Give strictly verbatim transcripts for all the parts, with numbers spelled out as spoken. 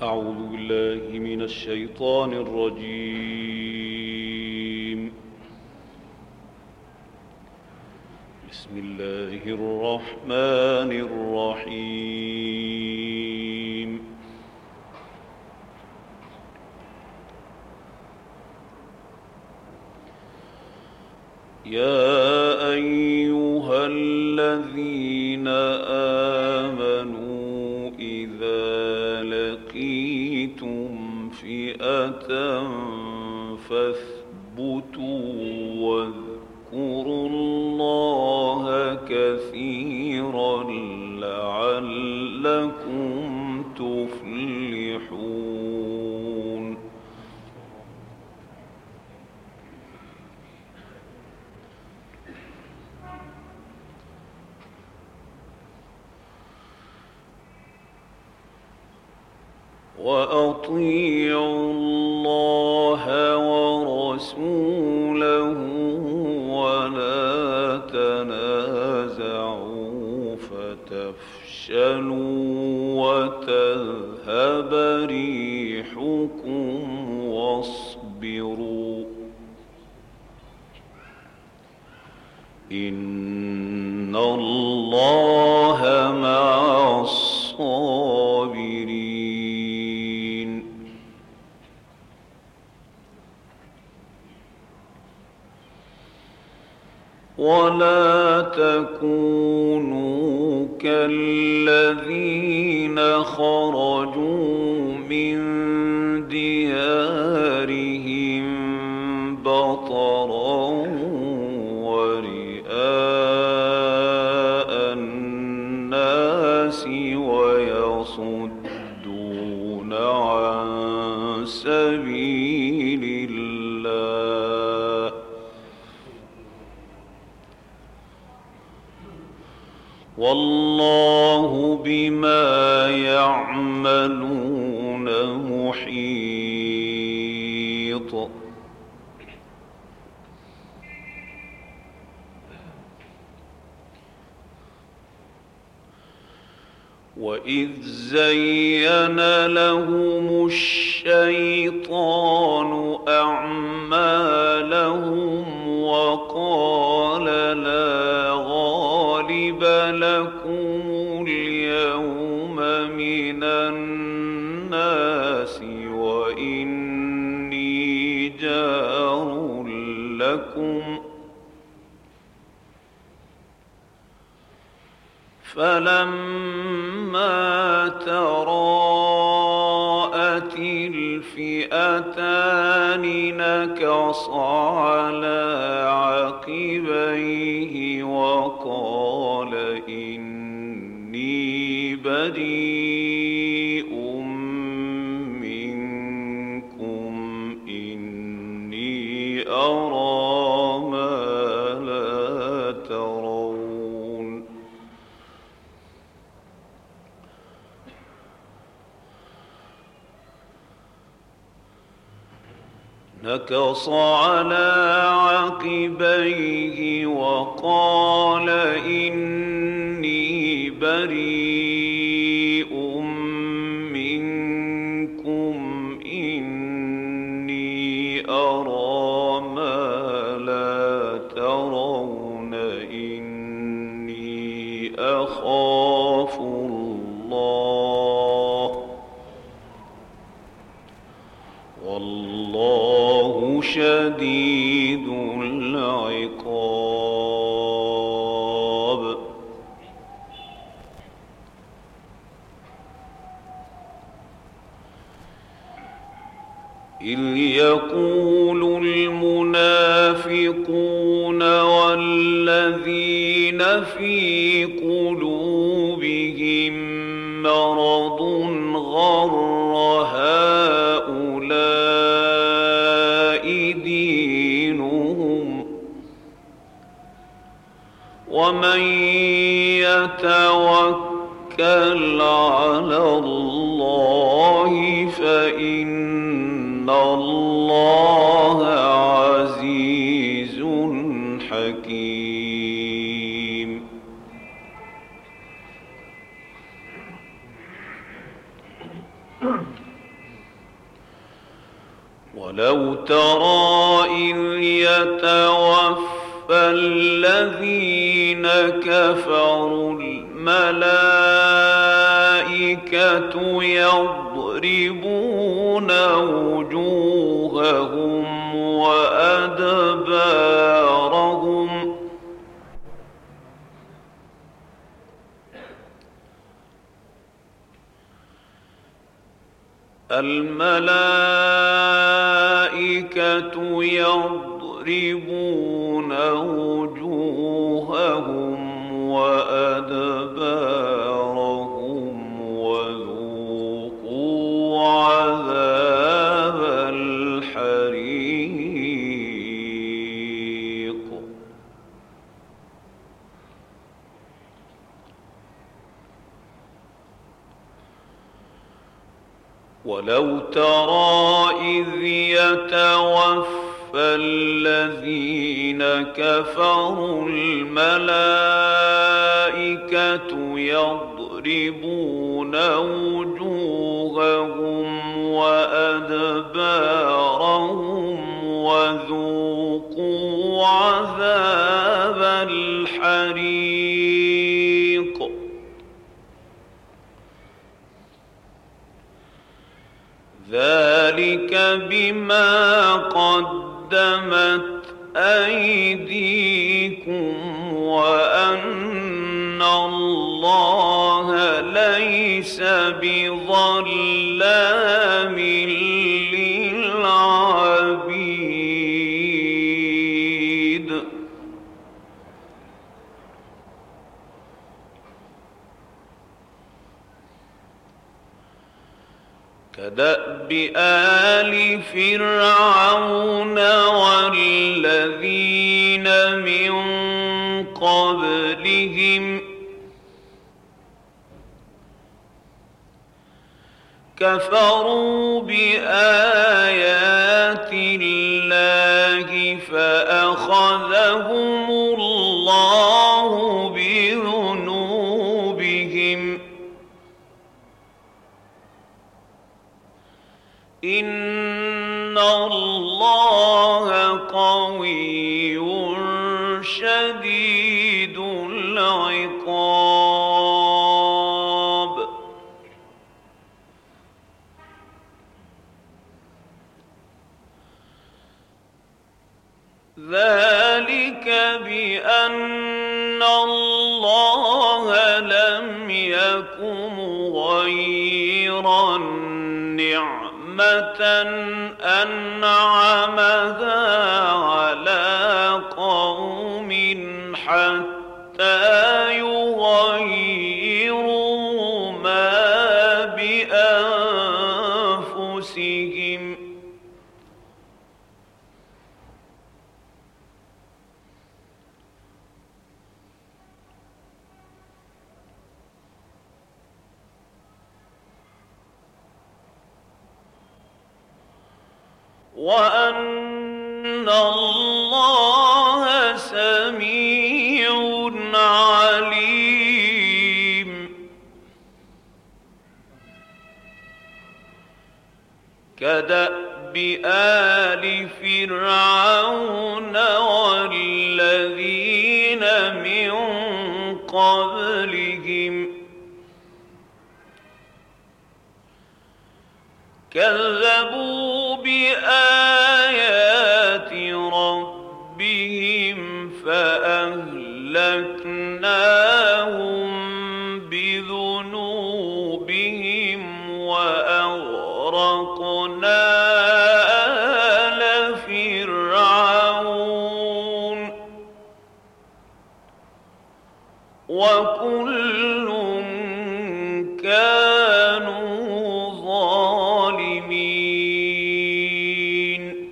أعوذ بالله من الشيطان الرجيم. بسم الله الرحمن الرحيم. يا أيها الذين آمنوا إذا لقيتم فئة فاثبتوا واذكروا الله كثيرا لعلكم تفلحون. وأطيعوا الله ورسوله ولا تنازعوا فتفشلوا وتذهب ريحكم واصبروا إن الله مع الصابرين. ولا تكونوا كالذين خرجوا من ديارهم بطرا ورئاء الناس ويصدون عن سبيل الله والله بما يعملون محيط. وإذ زين لهم الشيطان أعمالهم وقال لا غالب لكم اليوم من الناس وإني جار لكم فلما تراءت الفئتان نكص على عقبيه وقال إني بريء منكم إني أرى ما لا ترون. نكص على عقبيه وقال إني بريء منكم إني أرى ما لا ترون إني أخاف الله والله شديد العقاب. إذ يقول المنافقون والذين في قلوبهم مرض غر هؤلاء دينهم ومن يتوكل على الله فإن الله عزيز حكيم. ولو ترى إذ يتوفى الذين كفروا الملائكة يضربون وجوههم وأدبارهم الملائكة يضربون وجوههم وأدبارهم وذوقوا عذاب الحريق. ولو ترى إذ يتوفى الذين كفروا الملائكة يضربون وجوههم وأدبارهم وذوقوا عذاب الحريق. ذلك بما قدمت أيديكم وأن الله ليس بظلام للعبيد. كدأب آل فرعون والذين من قبلهم كفروا بآيات الله فأخذهم الله بذنوبهم إن الله قوي شديد العقاب. ذلك بأن الله لم يكن مغيرا نعمة أنعمها على قوم حتى يغيروا ما بأنفسهم. وأن الله سميع عليم. كدأب آل فرعون والذين من قبلهم كذبوا بآيات ربهم فأهلكناهم بذنوبهم وأغرقنا آل فرعون وكل كانوا ظالمين.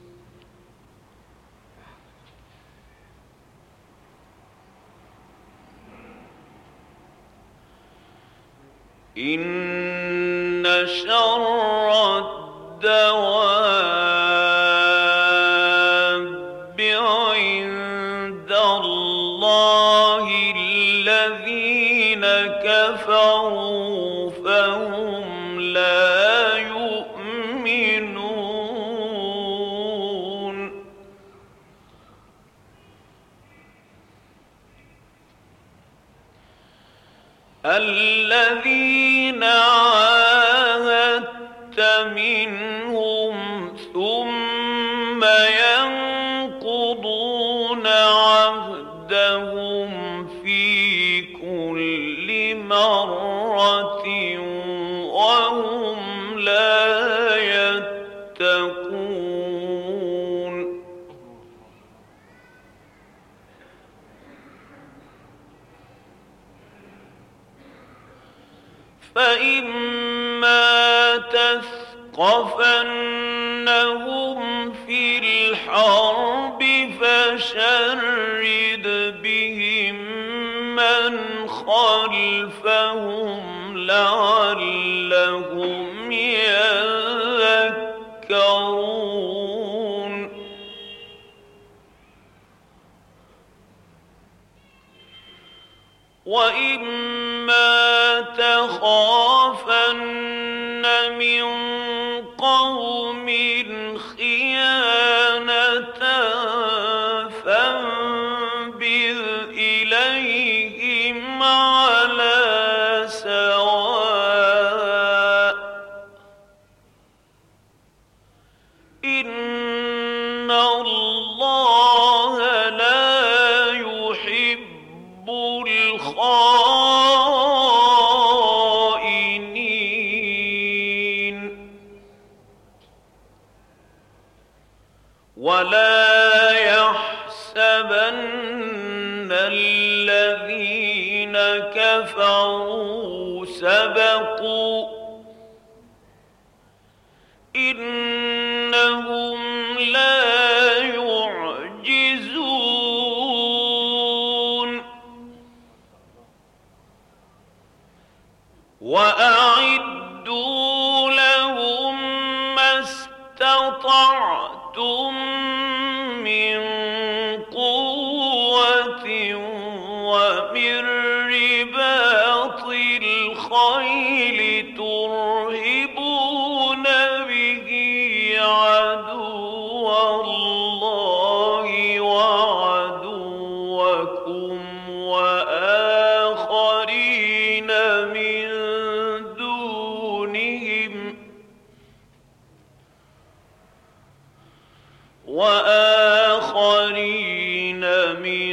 إن شر الدواب عند الله الذين كفروا فهم لا يؤمنون. الذين عاهدت منهم ثم ينقضون عهدهم في كل مرة وهم لا يتقون. فإما تثقفنهم في الحرب فشرد بهم من خلفهم لعلهم يذكرون. وإما تخافن من قوم خيانة فانبذ إليهم على سواء إن الله لا يحب الخائنين. ولا يحسبن الذين كفروا سبقوا إنهم لا يعجزون. وأعدوا لهم ما استطعتم من قوة ومن رباط الخيل ترهبون به عدو الله وعدوكم وآخرين من دونهم وآخرين من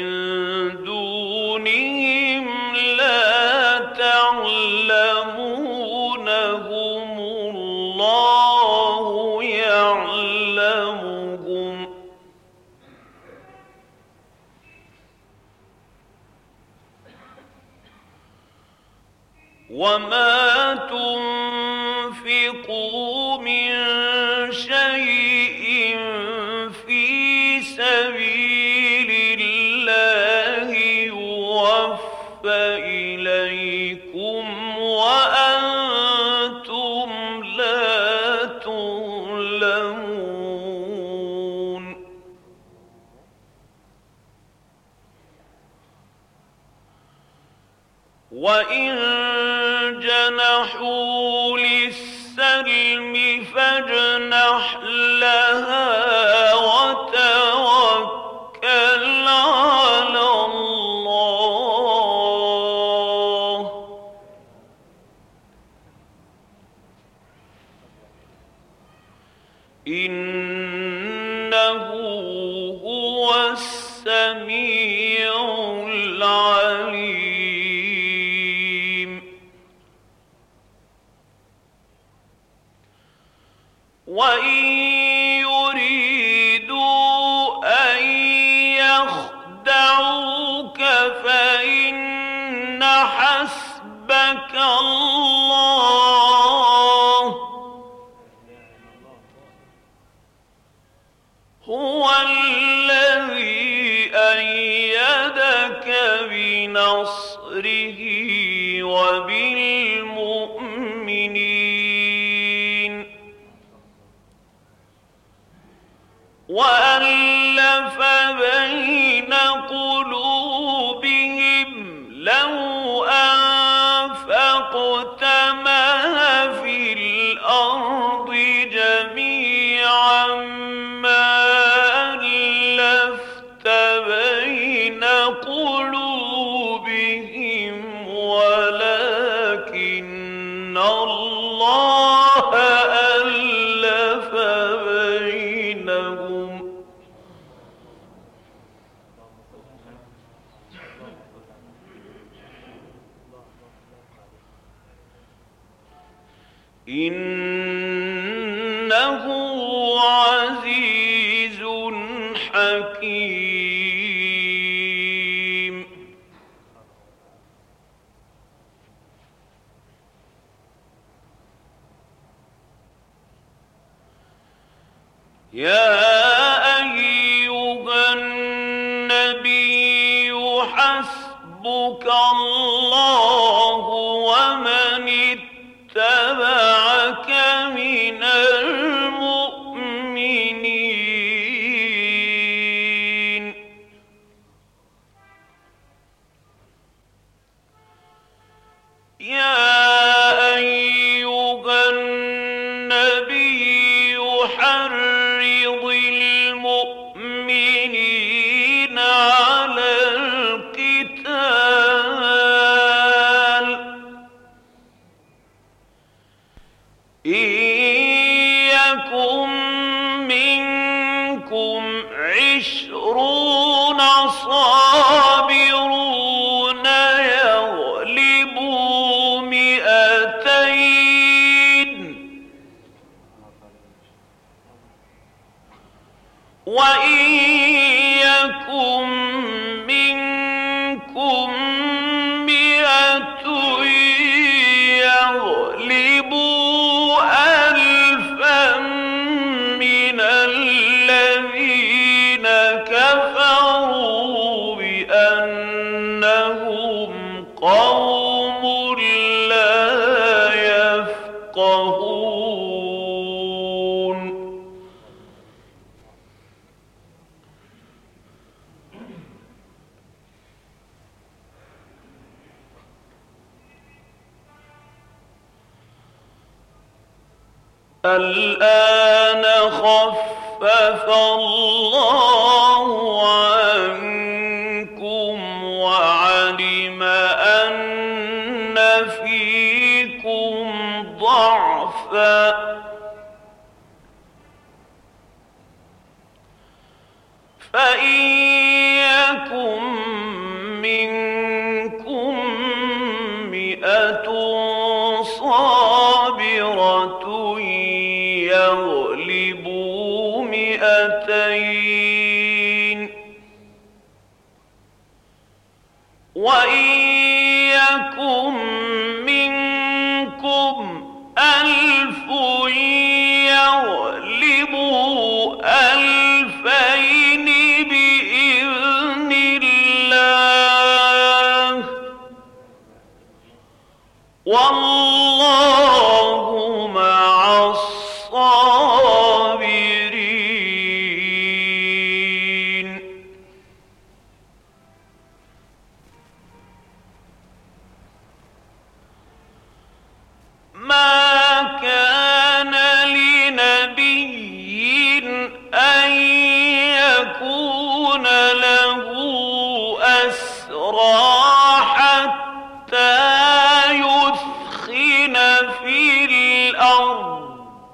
دونهم لا تعلمونهم الله يعلمهم. وما تنفقوا من شيء في سبيل الله يوفى إليكم وأنتم لا تظلمون. وإن جنحوا للسلم فاجنح لها وتوكل على الله إنه هو السميع العليم. وإن يريدوا أن يخدعوك فإن حسبك الله هو الذي أيدك بنصره وبالمؤمنين وألف بين قلوبهم لو أنفقت ما في الأرض جميعا ما ألفت بين قلوبهم ولكن إنه عزيز حكيم. يا أيها النبي حسبك الله ومن اتبعك من المؤمنين. يا أيها النبي حرض المؤمنين على القتال إن يكن منكم عشرون صابرون يغلبوا مئتين وإن يكن منكم مئة يغلبوا ألفا من الذين كفروا بأنهم قوم لا يفقهون. الآن خفف الله عنكم وعلم أن فيكم ضعفا فإن يكن منكم مئة صابرة يغلبوا مئتين وإن يكن منكم ألف يغلبوا ألفين بإذن الله والله مع الصابرين. ما كان لنبي أن يكون له أسرى حتى يثخن في الأرض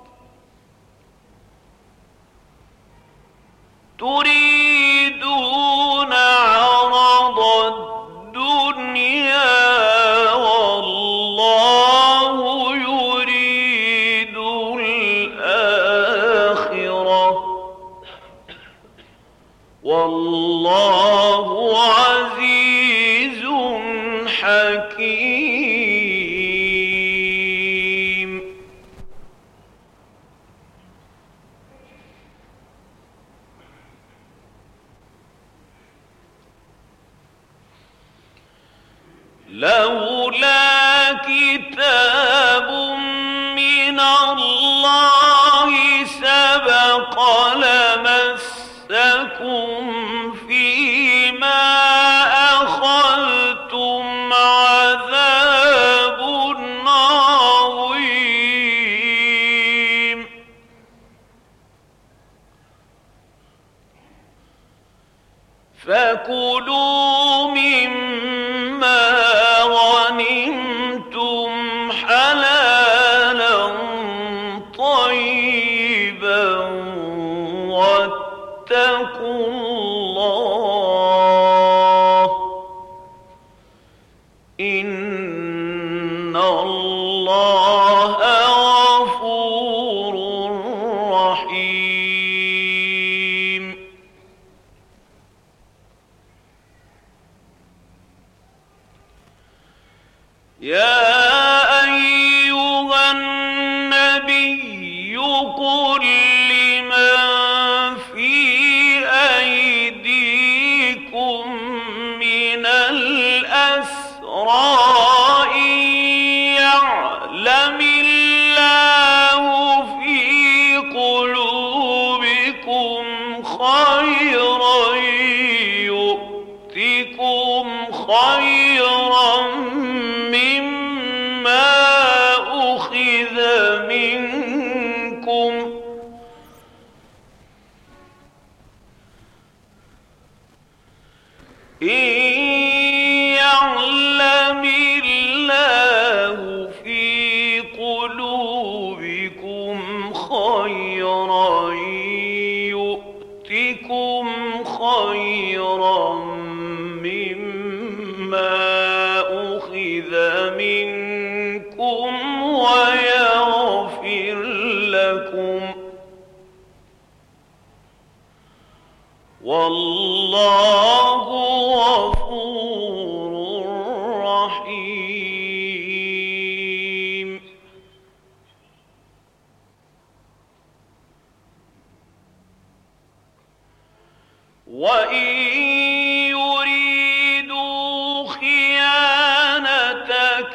تريدون عرض الدنيا والله يريد الآخرة والله عزيز حكيم. لولا كتاب من الله سبق لمسكم فيما أخذتم عذاب عظيم. فكلوا مما غنمتم حلالا طيبا واتقوا الله إن الله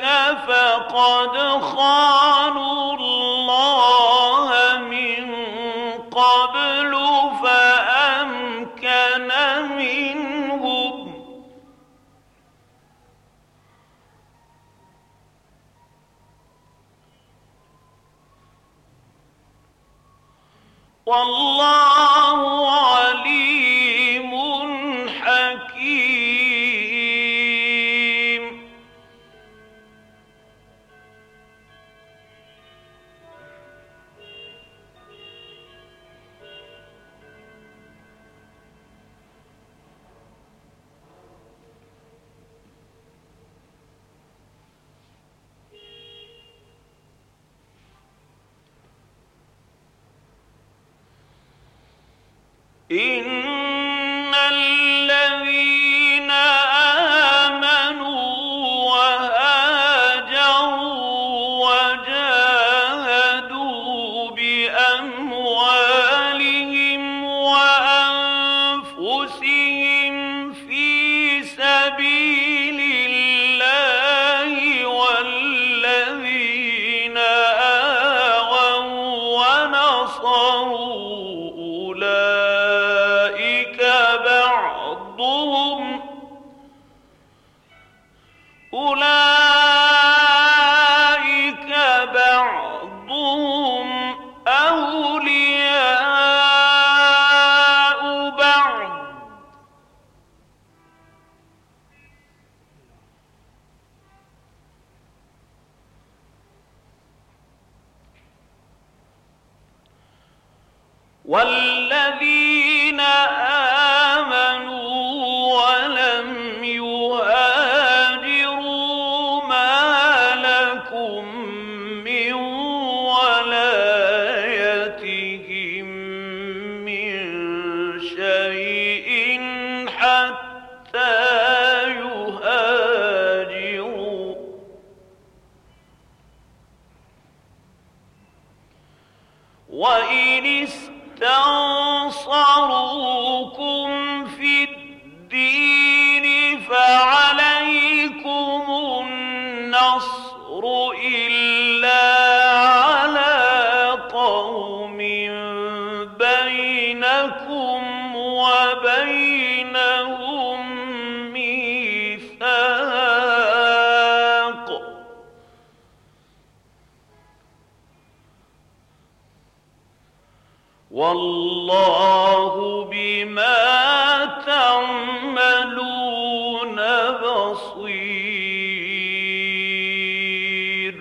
فقد خانوا الله من قبل فأمكن منهم والله عليم حكيم. إن الذين آمنوا وهاجروا وجاهدوا بأموالهم وأنفسهم في سبيل الله والذين آووا ونصروا أولئك بعضهم أولياء بعض والذين آمنوا ولم يهاجروا ما لكم من ولايتهم من شيء حتى يهاجروا وإن استنصروكم في الدين فعليكم النصر إلا على قوم بينكم وبينهم ميثاق والله بما تعملون بصير.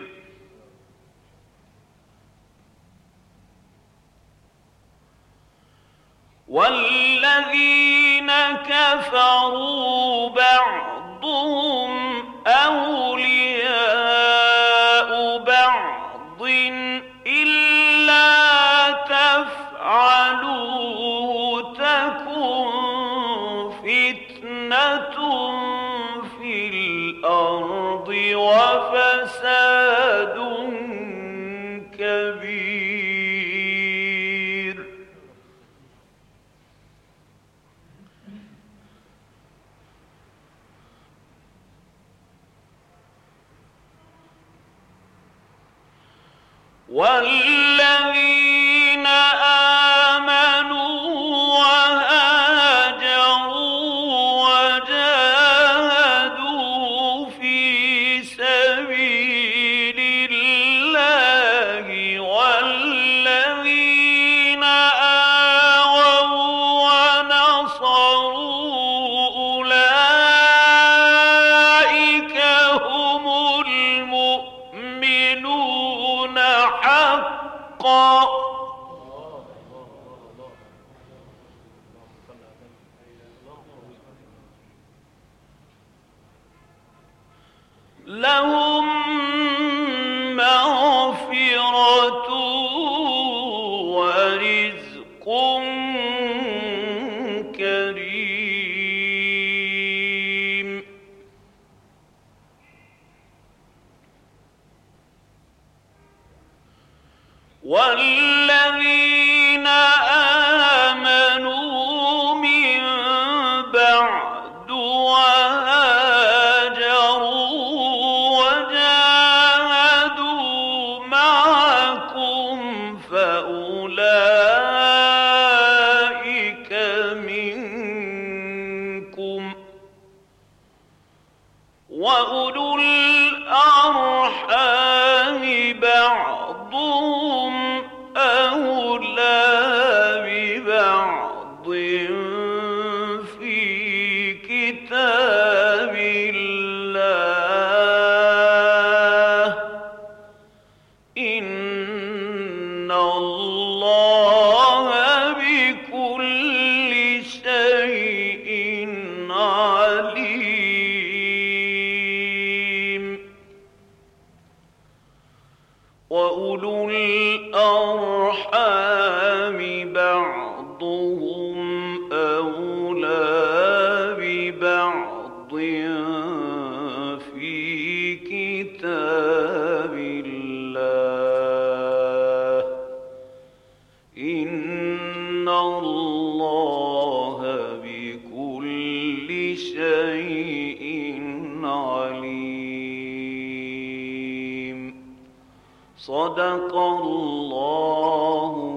والذين كفروا بعضهم أولياء بعض إلا تفعلوه تكن فتنة في الأرض وفساد كبير. والذين آمنوا وهاجروا وجاهدوا في سبيل الله والذين آووا ونصروا أولئك هم المؤمنون حقا لهم مغفرة ورزق كريم. والذين آمنوا من بعد وهاجروا وجاهدوا وأولو الأرحام بعضهم أولى ببعض في كتاب الله إن الله بكل شيء عليم. صدق الله